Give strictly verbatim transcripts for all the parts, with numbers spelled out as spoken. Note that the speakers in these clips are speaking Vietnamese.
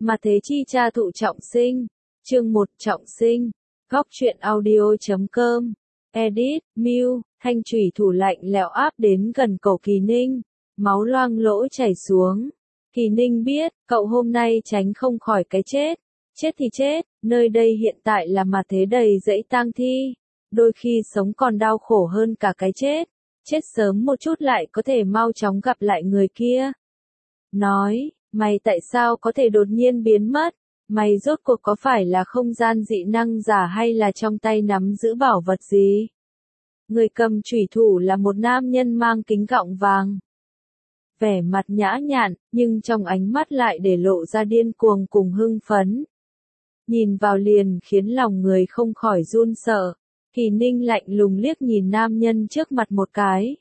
Mà thế chi cha thụ trọng sinh. Chương một trọng sinh. Góc truyện audio chấm com. Edit, Mew, thanh chủy thủ lạnh lẽo áp đến gần cổ Kỳ Ninh. Máu loang lỗ chảy xuống. Kỳ Ninh biết, cậu hôm nay tránh không khỏi cái chết. Chết thì chết, nơi đây hiện tại là mà thế đầy dẫy tang thi. Đôi khi sống còn đau khổ hơn cả cái chết. Chết sớm một chút lại có thể mau chóng gặp lại người kia. Nói, mày tại sao có thể đột nhiên biến mất? Mày rốt cuộc có phải là không gian dị năng giả hay là trong tay nắm giữ bảo vật gì? Người cầm chủy thủ là một nam nhân mang kính gọng vàng. Vẻ mặt nhã nhặn, nhưng trong ánh mắt lại để lộ ra điên cuồng cùng hưng phấn. Nhìn vào liền khiến lòng người không khỏi run sợ. Kỳ Ninh lạnh lùng liếc nhìn nam nhân trước mặt một cái.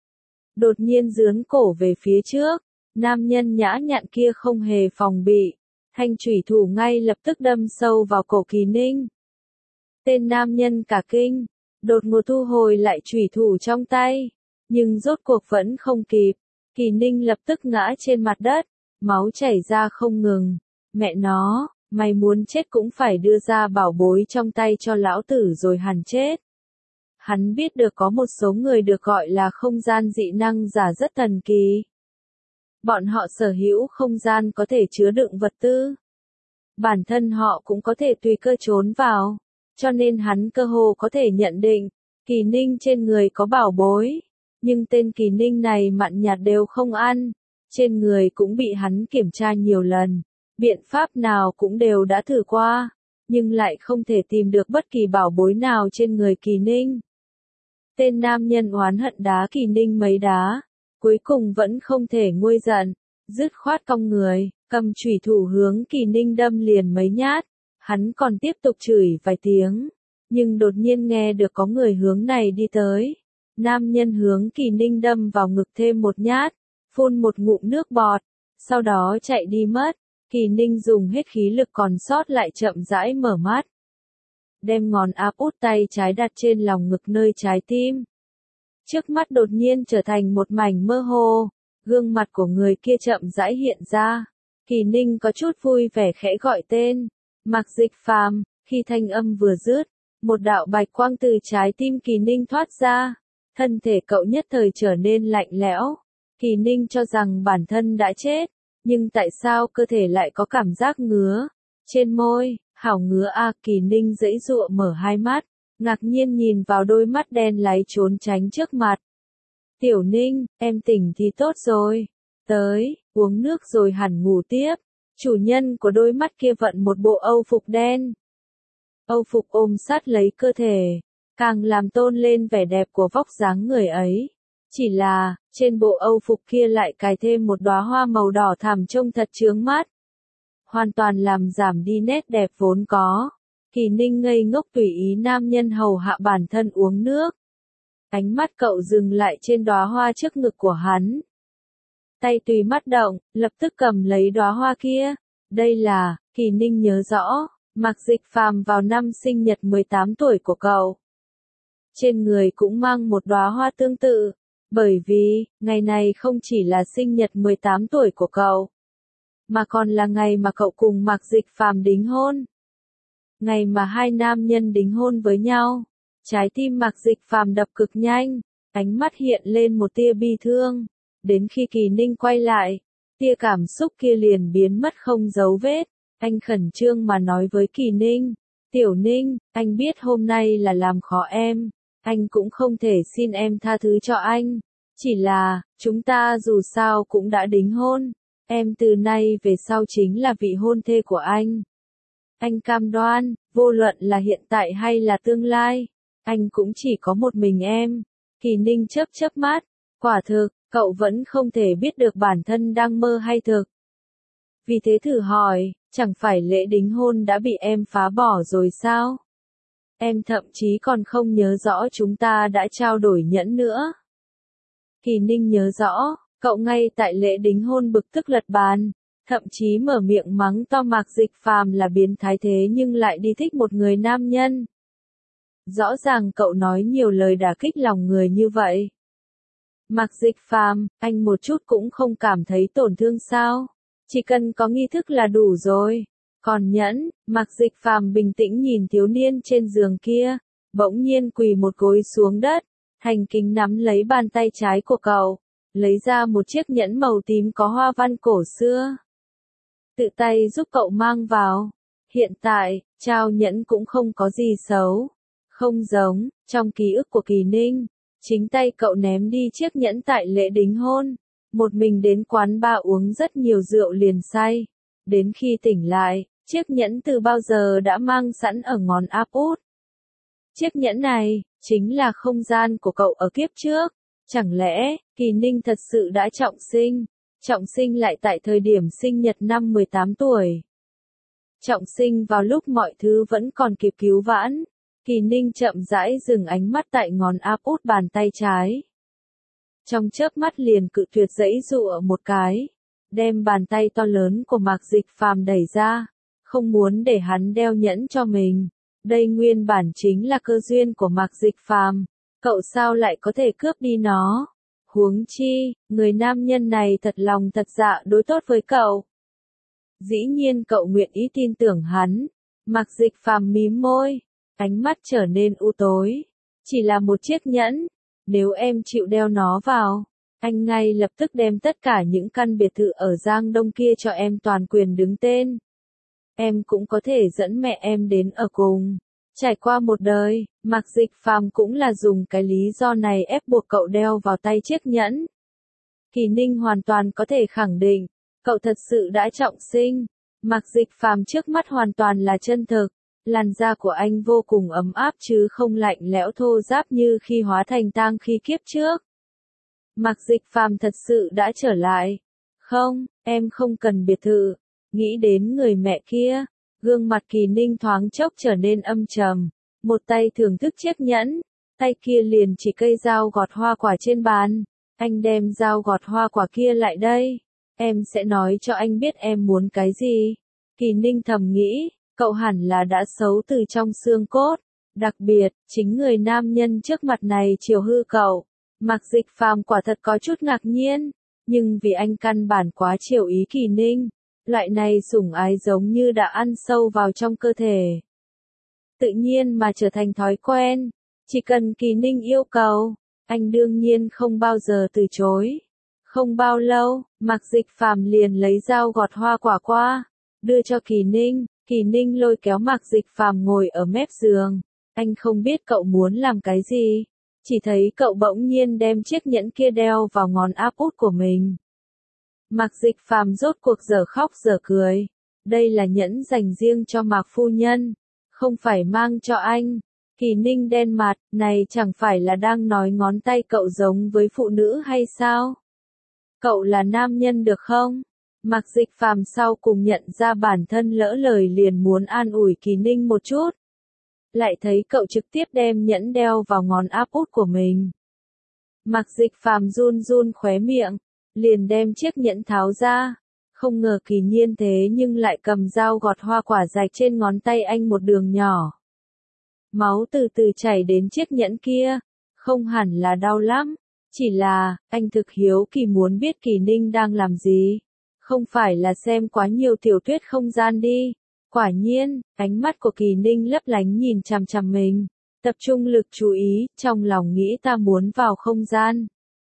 Đột nhiên giướn cổ về phía trước, nam nhân nhã nhặn kia không hề phòng bị. Thanh chủy thủ ngay lập tức đâm sâu vào cổ Kỳ Ninh. Tên nam nhân cả kinh, đột ngột thu hồi lại chủy thủ trong tay. Nhưng rốt cuộc vẫn không kịp. Kỳ Ninh lập tức ngã trên mặt đất, máu chảy ra không ngừng. Mẹ nó, mày muốn chết cũng phải đưa ra bảo bối trong tay cho lão tử rồi hẳn chết. Hắn biết được có một số người được gọi là không gian dị năng giả rất thần kỳ. Bọn họ sở hữu không gian có thể chứa đựng vật tư. Bản thân họ cũng có thể tùy cơ trốn vào, cho nên hắn cơ hồ có thể nhận định, Kỳ Ninh trên người có bảo bối. Nhưng tên Kỳ Ninh này mặn nhạt đều không ăn, trên người cũng bị hắn kiểm tra nhiều lần, biện pháp nào cũng đều đã thử qua, nhưng lại không thể tìm được bất kỳ bảo bối nào trên người Kỳ Ninh. Tên nam nhân oán hận đá Kỳ Ninh mấy đá, cuối cùng vẫn không thể nguôi giận, dứt khoát cong người, cầm chủy thủ hướng Kỳ Ninh đâm liền mấy nhát, hắn còn tiếp tục chửi vài tiếng, nhưng đột nhiên nghe được có người hướng này đi tới. Nam nhân hướng Kỳ Ninh đâm vào ngực thêm một nhát, phun một ngụm nước bọt, sau đó chạy đi mất. Kỳ Ninh dùng hết khí lực còn sót lại chậm rãi mở mắt. Đem ngón áp út tay trái đặt trên lòng ngực nơi trái tim. Trước mắt đột nhiên trở thành một mảnh mơ hồ, gương mặt của người kia chậm rãi hiện ra. Kỳ Ninh có chút vui vẻ khẽ gọi tên, Mạc Dịch Phàm. Khi thanh âm vừa dứt, một đạo bạch quang từ trái tim Kỳ Ninh thoát ra. Thân thể cậu nhất thời trở nên lạnh lẽo. Kỳ Ninh cho rằng bản thân đã chết, nhưng tại sao cơ thể lại có cảm giác ngứa? Trên môi, hảo ngứa a. Kỳ Ninh giãy giụa mở hai mắt, ngạc nhiên nhìn vào đôi mắt đen láy trốn tránh trước mặt. Tiểu Ninh, em tỉnh thì tốt rồi. Tới, uống nước rồi hẳn ngủ tiếp. Chủ nhân của đôi mắt kia vận một bộ âu phục đen. Âu phục ôm sát lấy cơ thể, càng làm tôn lên vẻ đẹp của vóc dáng người ấy. Chỉ là, trên bộ âu phục kia lại cài thêm một đóa hoa màu đỏ thẳm trông thật chướng mắt. Hoàn toàn làm giảm đi nét đẹp vốn có. Kỳ Ninh ngây ngốc tùy ý nam nhân hầu hạ bản thân uống nước. Ánh mắt cậu dừng lại trên đóa hoa trước ngực của hắn. Tay tùy mắt động, lập tức cầm lấy đóa hoa kia. Đây là, Kỳ Ninh nhớ rõ, Mạc Dịch Phàm vào năm sinh nhật mười tám tuổi của cậu. Trên người cũng mang một đóa hoa tương tự, bởi vì, ngày này không chỉ là sinh nhật mười tám tuổi của cậu, mà còn là ngày mà cậu cùng Mạc Dịch Phàm đính hôn. Ngày mà hai nam nhân đính hôn với nhau, trái tim Mạc Dịch Phàm đập cực nhanh, ánh mắt hiện lên một tia bi thương, đến khi Kỳ Ninh quay lại, tia cảm xúc kia liền biến mất không dấu vết. Anh khẩn trương mà nói với Kỳ Ninh, Tiểu Ninh, anh biết hôm nay là làm khó em. Anh cũng không thể xin em tha thứ cho anh. Chỉ là, chúng ta dù sao cũng đã đính hôn. Em từ nay về sau chính là vị hôn thê của anh. Anh cam đoan, vô luận là hiện tại hay là tương lai, anh cũng chỉ có một mình em. Kỳ Ninh chớp chớp mắt, quả thực, cậu vẫn không thể biết được bản thân đang mơ hay thực. Vì thế thử hỏi, chẳng phải lễ đính hôn đã bị em phá bỏ rồi sao? Em thậm chí còn không nhớ rõ chúng ta đã trao đổi nhẫn nữa. Kỳ Ninh nhớ rõ, cậu ngay tại lễ đính hôn bực tức lật bàn, thậm chí mở miệng mắng to Mạc Dịch Phàm là biến thái thế nhưng lại đi thích một người nam nhân. Rõ ràng cậu nói nhiều lời đả kích lòng người như vậy. Mạc Dịch Phàm, anh một chút cũng không cảm thấy tổn thương sao? Chỉ cần có nghi thức là đủ rồi. Còn nhẫn, Mạc Dịch Phàm bình tĩnh nhìn thiếu niên trên giường kia, bỗng nhiên quỳ một gối xuống đất, thành kính nắm lấy bàn tay trái của cậu, lấy ra một chiếc nhẫn màu tím có hoa văn cổ xưa. Tự tay giúp cậu mang vào. Hiện tại, trao nhẫn cũng không có gì xấu. Không giống, trong ký ức của Kỳ Ninh, chính tay cậu ném đi chiếc nhẫn tại lễ đính hôn. Một mình đến quán bar uống rất nhiều rượu liền say. Đến khi tỉnh lại, chiếc nhẫn từ bao giờ đã mang sẵn ở ngón áp út. Chiếc nhẫn này, chính là không gian của cậu ở kiếp trước. Chẳng lẽ, Kỳ Ninh thật sự đã trọng sinh? Trọng sinh lại tại thời điểm sinh nhật năm mười tám tuổi. Trọng sinh vào lúc mọi thứ vẫn còn kịp cứu vãn. Kỳ Ninh chậm rãi dừng ánh mắt tại ngón áp út bàn tay trái. Trong chớp mắt liền cự tuyệt giãy giụa một cái, đem bàn tay to lớn của Mạc Dịch Phàm đẩy ra, không muốn để hắn đeo nhẫn cho mình. Đây nguyên bản chính là cơ duyên của Mạc Dịch Phàm, cậu sao lại có thể cướp đi nó? Huống chi, người nam nhân này thật lòng thật dạ đối tốt với cậu. Dĩ nhiên cậu nguyện ý tin tưởng hắn. Mạc Dịch Phàm mím môi, ánh mắt trở nên u tối. Chỉ là một chiếc nhẫn, nếu em chịu đeo nó vào, anh ngay lập tức đem tất cả những căn biệt thự ở Giang Đông kia cho em toàn quyền đứng tên. Em cũng có thể dẫn mẹ em đến ở cùng. Trải qua một đời, Mạc Dịch Phàm cũng là dùng cái lý do này ép buộc cậu đeo vào tay chiếc nhẫn. Kỳ Ninh hoàn toàn có thể khẳng định, cậu thật sự đã trọng sinh. Mạc Dịch Phàm trước mắt hoàn toàn là chân thực, làn da của anh vô cùng ấm áp chứ không lạnh lẽo thô ráp như khi hóa thành tang khi kiếp trước. Mạc Dịch Phàm thật sự đã trở lại. Không, em không cần biệt thự. Nghĩ đến người mẹ kia, gương mặt Kỳ Ninh thoáng chốc trở nên âm trầm, một tay thưởng thức chiếc nhẫn, tay kia liền chỉ cây dao gọt hoa quả trên bàn. Anh đem dao gọt hoa quả kia lại đây, em sẽ nói cho anh biết em muốn cái gì. Kỳ Ninh thầm nghĩ, cậu hẳn là đã xấu từ trong xương cốt, đặc biệt, chính người nam nhân trước mặt này chiều hư cậu. Mạc Dịch Phàm quả thật có chút ngạc nhiên, nhưng vì anh căn bản quá chiều ý Kỳ Ninh. Loại này sủng ái giống như đã ăn sâu vào trong cơ thể. Tự nhiên mà trở thành thói quen. Chỉ cần Kỳ Ninh yêu cầu, anh đương nhiên không bao giờ từ chối. Không bao lâu, Mạc Dịch Phàm liền lấy dao gọt hoa quả qua, đưa cho Kỳ Ninh. Kỳ Ninh lôi kéo Mạc Dịch Phàm ngồi ở mép giường. Anh không biết cậu muốn làm cái gì, chỉ thấy cậu bỗng nhiên đem chiếc nhẫn kia đeo vào ngón áp út của mình. Mạc Dịch Phàm rốt cuộc giờ khóc giờ cười. Đây là nhẫn dành riêng cho Mạc phu nhân, không phải mang cho anh. Kỳ Ninh đen mặt, này chẳng phải là đang nói ngón tay cậu giống với phụ nữ hay sao? Cậu là nam nhân được không? Mạc Dịch Phàm sau cùng nhận ra bản thân lỡ lời liền muốn an ủi Kỳ Ninh một chút. Lại thấy cậu trực tiếp đem nhẫn đeo vào ngón áp út của mình. Mạc Dịch Phàm run run khóe miệng, liền đem chiếc nhẫn tháo ra. Không ngờ Kỳ Nhiên thế nhưng lại cầm dao gọt hoa quả rạch trên ngón tay anh một đường nhỏ. Máu từ từ chảy đến chiếc nhẫn kia, không hẳn là đau lắm, chỉ là, anh thực hiếu kỳ muốn biết Kỳ Ninh đang làm gì. Không phải là xem quá nhiều tiểu thuyết không gian đi. Quả nhiên, ánh mắt của Kỳ Ninh lấp lánh nhìn chằm chằm mình, tập trung lực chú ý, trong lòng nghĩ ta muốn vào không gian.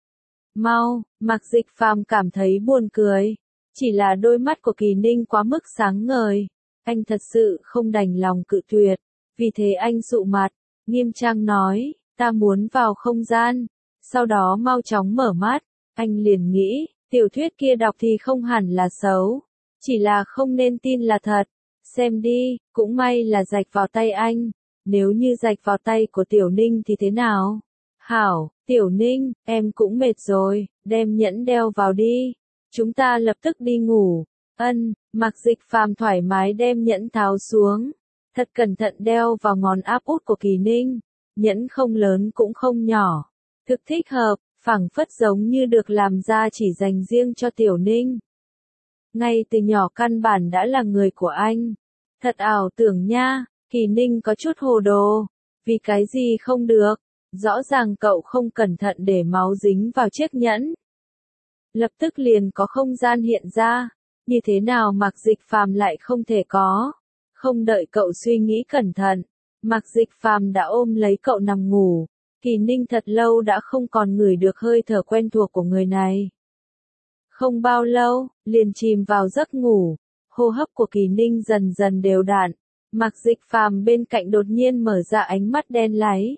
Mau, Mạc Dịch Phàm cảm thấy buồn cười, chỉ là đôi mắt của Kỳ Ninh quá mức sáng ngời, anh thật sự không đành lòng cự tuyệt, vì thế anh sụ mặt, nghiêm trang nói, ta muốn vào không gian, sau đó mau chóng mở mắt, anh liền nghĩ, tiểu thuyết kia đọc thì không hẳn là xấu, chỉ là không nên tin là thật. Xem đi, cũng may là rạch vào tay anh, nếu như rạch vào tay của Tiểu Ninh thì thế nào? Hảo, Tiểu Ninh, em cũng mệt rồi, đem nhẫn đeo vào đi, chúng ta lập tức đi ngủ. Ân, Mạc Dịch Phàm thoải mái đem nhẫn tháo xuống, thật cẩn thận đeo vào ngón áp út của Kỳ Ninh, nhẫn không lớn cũng không nhỏ, thực thích hợp, phảng phất giống như được làm ra chỉ dành riêng cho Tiểu Ninh. Ngay từ nhỏ căn bản đã là người của anh. Thật ảo tưởng nha, Kỳ Ninh có chút hồ đồ. Vì cái gì không được? Rõ ràng cậu không cẩn thận để máu dính vào chiếc nhẫn. Lập tức liền có không gian hiện ra. Như thế nào Mạc Dịch Phàm lại không thể có? Không đợi cậu suy nghĩ cẩn thận, Mạc Dịch Phàm đã ôm lấy cậu nằm ngủ. Kỳ Ninh thật lâu đã không còn ngửi được hơi thở quen thuộc của người này. Không bao lâu, liền chìm vào giấc ngủ, hô hấp của Kỳ Ninh dần dần đều đặn. Mạc Dịch Phàm bên cạnh đột nhiên mở ra ánh mắt đen láy.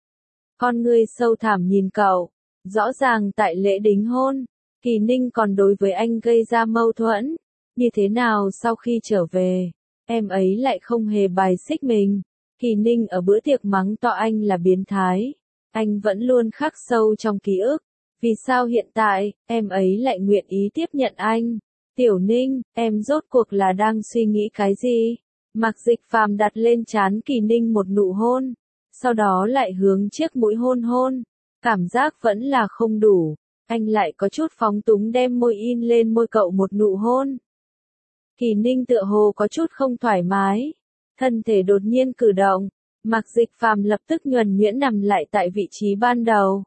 Con ngươi sâu thẳm nhìn cậu, rõ ràng tại lễ đính hôn, Kỳ Ninh còn đối với anh gây ra mâu thuẫn. Như thế nào sau khi trở về, em ấy lại không hề bài xích mình. Kỳ Ninh ở bữa tiệc mắng to anh là biến thái. Anh vẫn luôn khắc sâu trong ký ức. Vì sao hiện tại, em ấy lại nguyện ý tiếp nhận anh? Tiểu Ninh, em rốt cuộc là đang suy nghĩ cái gì? Mạc Dịch Phàm đặt lên trán Kỳ Ninh một nụ hôn, sau đó lại hướng chiếc mũi hôn hôn. Cảm giác vẫn là không đủ, anh lại có chút phóng túng đem môi in lên môi cậu một nụ hôn. Kỳ Ninh tựa hồ có chút không thoải mái, thân thể đột nhiên cử động, Mạc Dịch Phàm lập tức nhuần nhuyễn nằm lại tại vị trí ban đầu.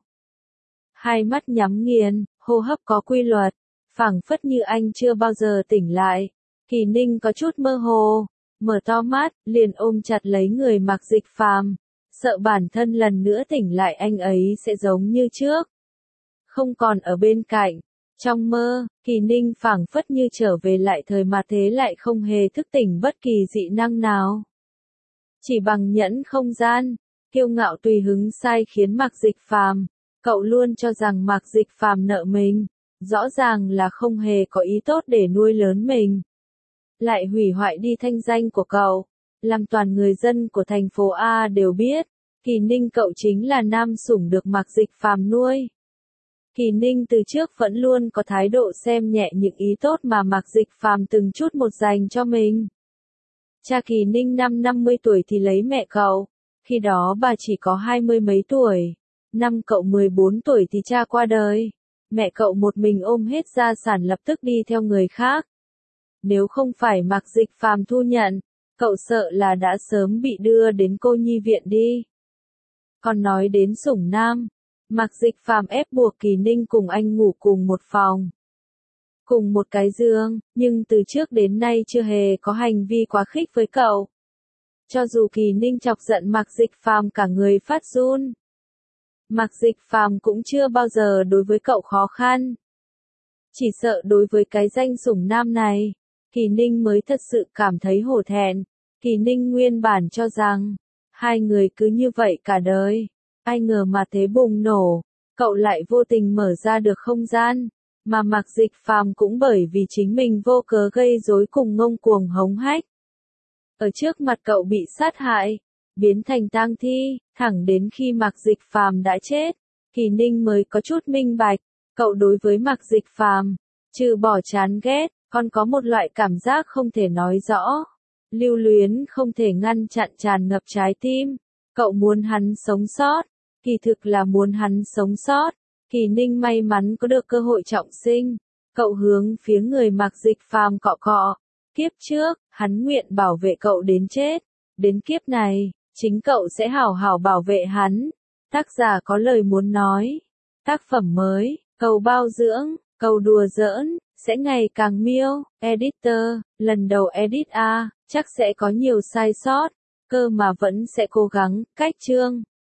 Hai mắt nhắm nghiền, hô hấp có quy luật, phảng phất như anh chưa bao giờ tỉnh lại. Kỳ Ninh có chút mơ hồ, mở to mắt, liền ôm chặt lấy người Mạc Dịch Phàm, sợ bản thân lần nữa tỉnh lại anh ấy sẽ giống như trước. Không còn ở bên cạnh. Trong mơ, Kỳ Ninh phảng phất như trở về lại thời mà thế lại không hề thức tỉnh bất kỳ dị năng nào. Chỉ bằng nhẫn không gian, kiêu ngạo tùy hứng sai khiến Mạc Dịch Phàm, cậu luôn cho rằng Mạc Dịch Phàm nợ mình, rõ ràng là không hề có ý tốt để nuôi lớn mình. Lại hủy hoại đi thanh danh của cậu, làm toàn người dân của thành phố A đều biết, Kỳ Ninh cậu chính là nam sủng được Mạc Dịch Phàm nuôi. Kỳ Ninh từ trước vẫn luôn có thái độ xem nhẹ những ý tốt mà Mạc Dịch Phàm từng chút một dành cho mình. Cha Kỳ Ninh năm năm mươi tuổi thì lấy mẹ cậu, khi đó bà chỉ có hai mươi mấy tuổi. Năm cậu mười bốn tuổi thì cha qua đời, mẹ cậu một mình ôm hết gia sản lập tức đi theo người khác. Nếu không phải Mạc Dịch Phàm thu nhận, cậu sợ là đã sớm bị đưa đến cô nhi viện đi. Còn nói đến sủng nam, Mạc Dịch Phàm ép buộc Kỳ Ninh cùng anh ngủ cùng một phòng, cùng một cái giường, nhưng từ trước đến nay chưa hề có hành vi quá khích với cậu. Cho dù Kỳ Ninh chọc giận Mạc Dịch Phàm cả người phát run, Mạc Dịch Phàm cũng chưa bao giờ đối với cậu khó khăn. Chỉ sợ đối với cái danh sủng nam này, Kỳ Ninh mới thật sự cảm thấy hổ thẹn. Kỳ Ninh nguyên bản cho rằng, hai người cứ như vậy cả đời. Ai ngờ mà thế bùng nổ, cậu lại vô tình mở ra được không gian, mà Mạc Dịch Phàm cũng bởi vì chính mình vô cớ gây rối cùng ngông cuồng hống hách. Ở trước mặt cậu bị sát hại, biến thành tang thi, thẳng đến khi Mạc Dịch Phàm đã chết, Kỳ Ninh mới có chút minh bạch, cậu đối với Mạc Dịch Phàm, trừ bỏ chán ghét, còn có một loại cảm giác không thể nói rõ, lưu luyến không thể ngăn chặn tràn ngập trái tim. Cậu muốn hắn sống sót, kỳ thực là muốn hắn sống sót. Kỳ Ninh may mắn có được cơ hội trọng sinh, cậu hướng phía người Mạc Dịch Phàm cọ cọ. Kiếp trước, hắn nguyện bảo vệ cậu đến chết, đến kiếp này, chính cậu sẽ hảo hảo bảo vệ hắn. Tác giả có lời muốn nói. Tác phẩm mới, cầu bao dưỡng, cầu đùa giỡn, sẽ ngày càng miêu. Editor, lần đầu edit a, chắc sẽ có nhiều sai sót, cơ mà vẫn sẽ cố gắng. Cách chương